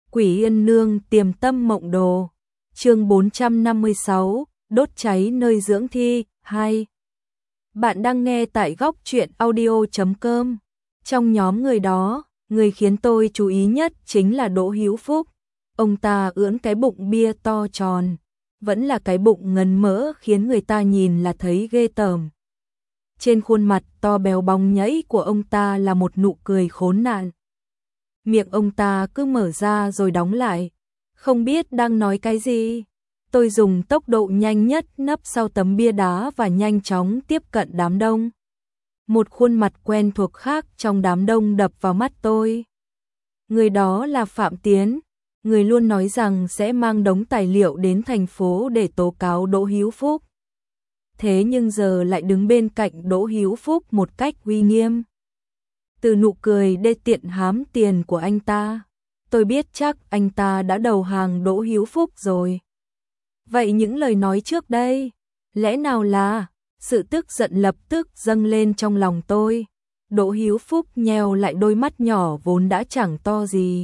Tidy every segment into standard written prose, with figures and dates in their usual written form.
Quỷ Yên Nương Tiềm Tâm Mộng Đồ. Chương 456, đốt cháy nơi dưỡng thi 2. Bạn đang nghe tại góc truyện audio.com. Trong nhóm người đó, người khiến tôi chú ý nhất chính là Đỗ Hữu Phúc. Ông ta ưỡn cái bụng bia to tròn, vẫn là cái bụng ngấn mỡ khiến người ta nhìn là thấy ghê tởm. Trên khuôn mặt to béo bóng nhảy của ông ta là một nụ cười khốn nạn. Miệng ông ta cứ mở ra rồi đóng lại, không biết đang nói cái gì. Tôi dùng tốc độ nhanh nhất nấp sau tấm bia đá và nhanh chóng tiếp cận đám đông. Một khuôn mặt quen thuộc khác trong đám đông đập vào mắt tôi. Người đó là Phạm Tiến, người luôn nói rằng sẽ mang đống tài liệu đến thành phố để tố cáo Đỗ Hữu Phúc. Thế nhưng giờ lại đứng bên cạnh Đỗ Hữu Phúc một cách uy nghiêm. Từ nụ cười đê tiện hám tiền của anh ta, tôi biết chắc anh ta đã đầu hàng Đỗ Hữu Phúc rồi. Vậy những lời nói trước đây, lẽ nào là... Sự tức giận lập tức dâng lên trong lòng tôi. Đỗ Hữu Phúc nheo lại đôi mắt nhỏ vốn đã chẳng to gì.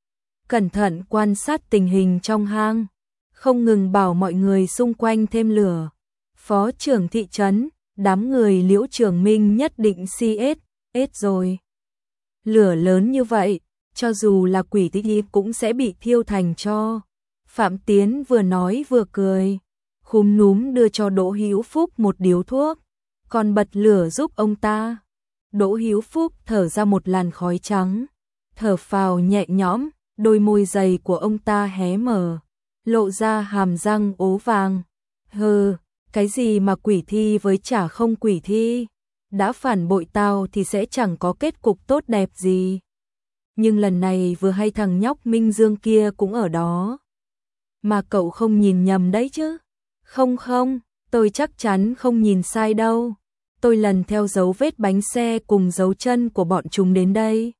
Cẩn thận quan sát tình hình trong hang, không ngừng bảo mọi người xung quanh thêm lửa. Phó trưởng thị trấn, đám người Liễu Trường Minh nhất định CS rồi. Lửa lớn như vậy, cho dù là quỷ thi cũng sẽ bị thiêu thành tro. Phạm Tiến vừa nói vừa cười, khúm núm đưa cho Đỗ Hữu Phúc một điếu thuốc, còn bật lửa giúp ông ta. Đỗ Hữu Phúc thở ra một làn khói trắng, thở phào nhẹ nhõm, đôi môi dày của ông ta hé mở, lộ ra hàm răng ố vàng. Hừ, cái gì mà quỷ thi với chả không quỷ thi, đã phản bội tao thì sẽ chẳng có kết cục tốt đẹp gì. Nhưng lần này vừa hay thằng nhóc Minh Dương kia cũng ở đó. Mà cậu không nhìn nhầm đấy chứ? Không, tôi chắc chắn không nhìn sai đâu. Tôi lần theo dấu vết bánh xe cùng dấu chân của bọn chúng đến đây.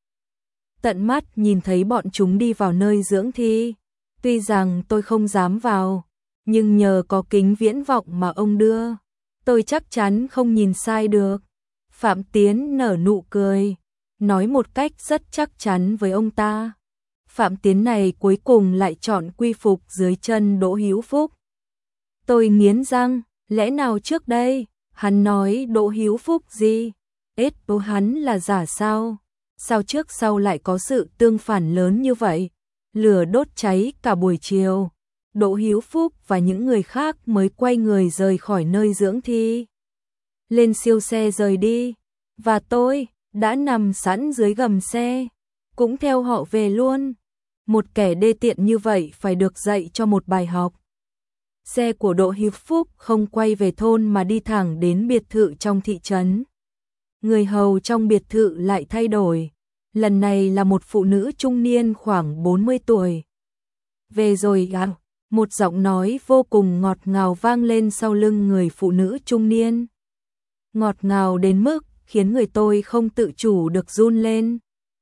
Tận mắt nhìn thấy bọn chúng đi vào nơi dưỡng thi. Tuy rằng tôi không dám vào, nhưng nhờ có kính viễn vọng mà ông đưa, tôi chắc chắn không nhìn sai được. Phạm Tiến nở nụ cười, nói một cách rất chắc chắn với ông ta. Phạm Tiến này cuối cùng lại chọn quy phục dưới chân Đỗ Hữu Phúc. Tôi nghiến răng, lẽ nào trước đây, hắn nói Đỗ Hữu Phúc gì? Bố hắn là giả sao? Sao trước sau lại có sự tương phản lớn như vậy? Lửa đốt cháy cả buổi chiều, Đỗ Hữu Phúc và những người khác mới quay người rời khỏi nơi dưỡng thi. Lên siêu xe rời đi, và tôi đã nằm sẵn dưới gầm xe, cũng theo họ về luôn. Một kẻ đê tiện như vậy phải được dạy cho một bài học. Xe của Đỗ Hữu Phúc không quay về thôn mà đi thẳng đến biệt thự trong thị trấn. Người hầu trong biệt thự lại thay đổi. Lần này là một phụ nữ trung niên khoảng 40 tuổi. Về rồi à? Một giọng nói vô cùng ngọt ngào vang lên sau lưng người phụ nữ trung niên. Ngọt ngào đến mức khiến người tôi không tự chủ được run lên.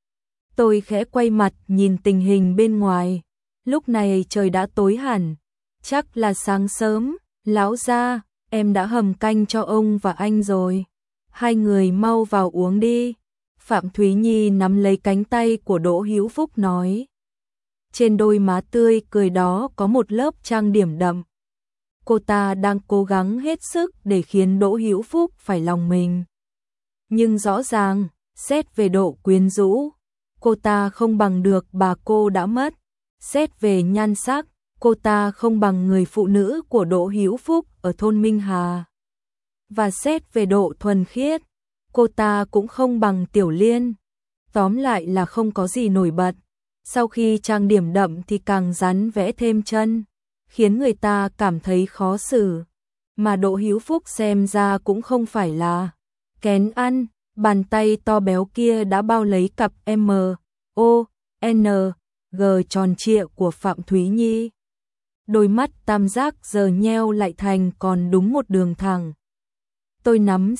Tôi khẽ quay mặt nhìn tình hình bên ngoài. Lúc này trời đã tối hẳn. Chắc là sáng sớm. Lão gia, em đã hầm canh cho ông và anh rồi. Hai người mau vào uống đi. Phạm Thúy Nhi nắm lấy cánh tay của Đỗ Hữu Phúc nói. Trên đôi má tươi cười đó có một lớp trang điểm đậm. Cô ta đang cố gắng hết sức để khiến Đỗ Hữu Phúc phải lòng mình. Nhưng rõ ràng, xét về độ quyến rũ, cô ta không bằng được bà cô đã mất. Xét về nhan sắc, cô ta không bằng người phụ nữ của Đỗ Hữu Phúc ở thôn Minh Hà. Và xét về độ thuần khiết, cô ta cũng không bằng Tiểu Liên. Tóm lại là không có gì nổi bật. Sau khi trang điểm đậm thì càng rắn vẽ thêm chân, khiến người ta cảm thấy khó xử. Mà Đỗ Hữu Phúc xem ra cũng không phải là kén ăn. Bàn tay to béo kia đã bao lấy cặp M.O.N.G tròn trịa của Phạm Thúy Nhi. Đôi mắt tam giác giờ nheo lại thành còn đúng một đường thẳng. Tôi nắm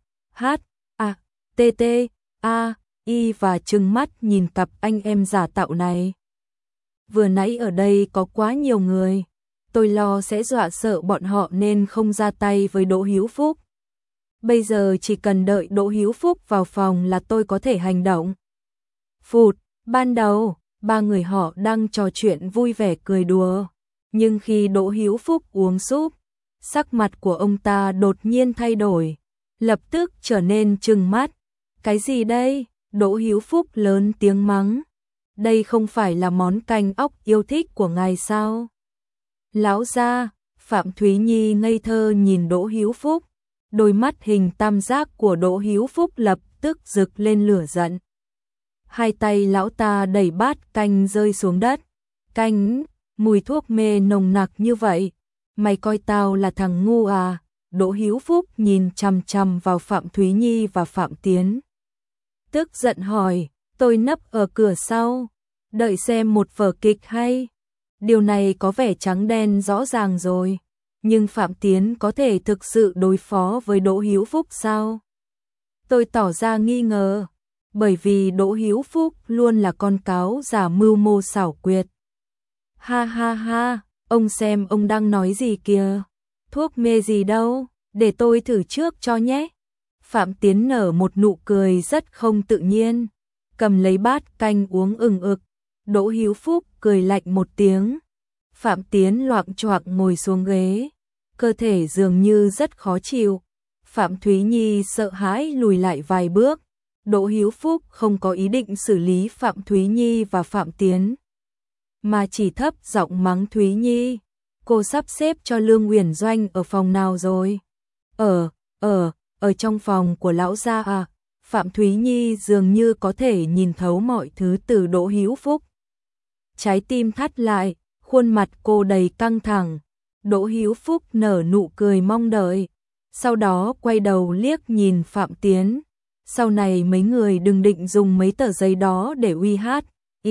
C.H.A.T.T.A.I và trừng mắt nhìn cặp anh em giả tạo này. Vừa nãy ở đây có quá nhiều người, tôi lo sẽ dọa sợ bọn họ nên không ra tay với Đỗ Hữu Phúc. Bây giờ chỉ cần đợi Đỗ Hữu Phúc vào phòng là tôi có thể hành động. Phụt, ban đầu, ba người họ đang trò chuyện vui vẻ cười đùa, nhưng khi Đỗ Hữu Phúc uống súp, sắc mặt của ông ta đột nhiên thay đổi, lập tức trở nên trừng mắt. Cái gì đây? Đỗ Hữu Phúc lớn tiếng mắng. Đây không phải là món canh ốc yêu thích của ngài sao? Lão gia, Phạm Thúy Nhi ngây thơ nhìn Đỗ Hữu Phúc, đôi mắt hình tam giác của Đỗ Hữu Phúc lập tức rực lên lửa giận. Hai tay lão ta đẩy bát canh rơi xuống đất. Canh, mùi thuốc mê nồng nặc như vậy, mày coi tao là thằng ngu à? Đỗ Hữu Phúc nhìn chằm chằm vào Phạm Thúy Nhi và Phạm Tiến. Tức giận hỏi, tôi nấp ở cửa sau, đợi xem một vở kịch hay. Điều này có vẻ trắng đen rõ ràng rồi, nhưng Phạm Tiến có thể thực sự đối phó với Đỗ Hữu Phúc sao? Tôi tỏ ra nghi ngờ, bởi vì Đỗ Hữu Phúc luôn là con cáo giả mưu mô xảo quyệt. Ha ha ha, ông xem ông đang nói gì kìa, thuốc mê gì đâu, để tôi thử trước cho nhé. Phạm Tiến nở một nụ cười rất không tự nhiên, cầm lấy bát canh uống ừng ực. Đỗ Hữu Phúc cười lạnh một tiếng. Phạm Tiến loạng choạng ngồi xuống ghế, cơ thể dường như rất khó chịu. Phạm Thúy Nhi sợ hãi lùi lại vài bước. Đỗ Hữu Phúc không có ý định xử lý Phạm Thúy Nhi và Phạm Tiến, mà chỉ thấp giọng mắng Thúy Nhi. Cô sắp xếp cho Lương Uyển Doanh ở phòng nào rồi? Ở trong phòng của lão gia à? Phạm Thúy Nhi dường như có thể nhìn thấu mọi thứ từ Đỗ Hữu Phúc. Trái tim thắt lại, khuôn mặt cô đầy căng thẳng. Đỗ Hữu Phúc nở nụ cười mong đợi, sau đó quay đầu liếc nhìn Phạm Tiến. Sau này mấy người đừng định dùng mấy tờ giấy đó để uy hát,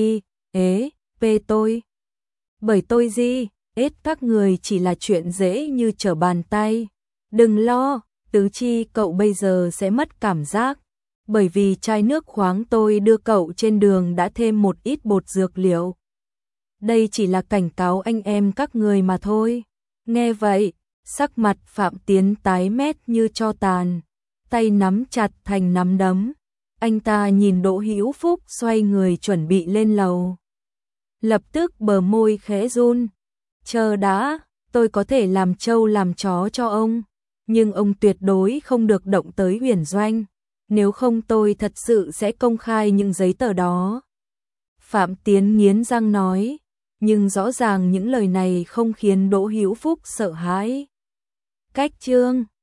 tôi. Bởi tôi gì, các người chỉ là chuyện dễ như trở bàn tay. Đừng lo, tứ chi cậu bây giờ sẽ mất cảm giác, bởi vì chai nước khoáng tôi đưa cậu trên đường đã thêm một ít bột dược liệu. Đây chỉ là cảnh cáo anh em các người mà thôi. Nghe vậy, sắc mặt Phạm Tiến tái mét như tro tàn, tay nắm chặt thành nắm đấm. Anh ta nhìn Đỗ Hữu Phúc xoay người chuẩn bị lên lầu. Lập tức bờ môi khẽ run. Chờ đã, tôi có thể làm trâu làm chó cho ông, nhưng ông tuyệt đối không được động tới Uyển Doanh, nếu không tôi thật sự sẽ công khai những giấy tờ đó. Phạm Tiến nghiến răng nói, nhưng rõ ràng những lời này không khiến Đỗ Hữu Phúc sợ hãi. Cách chương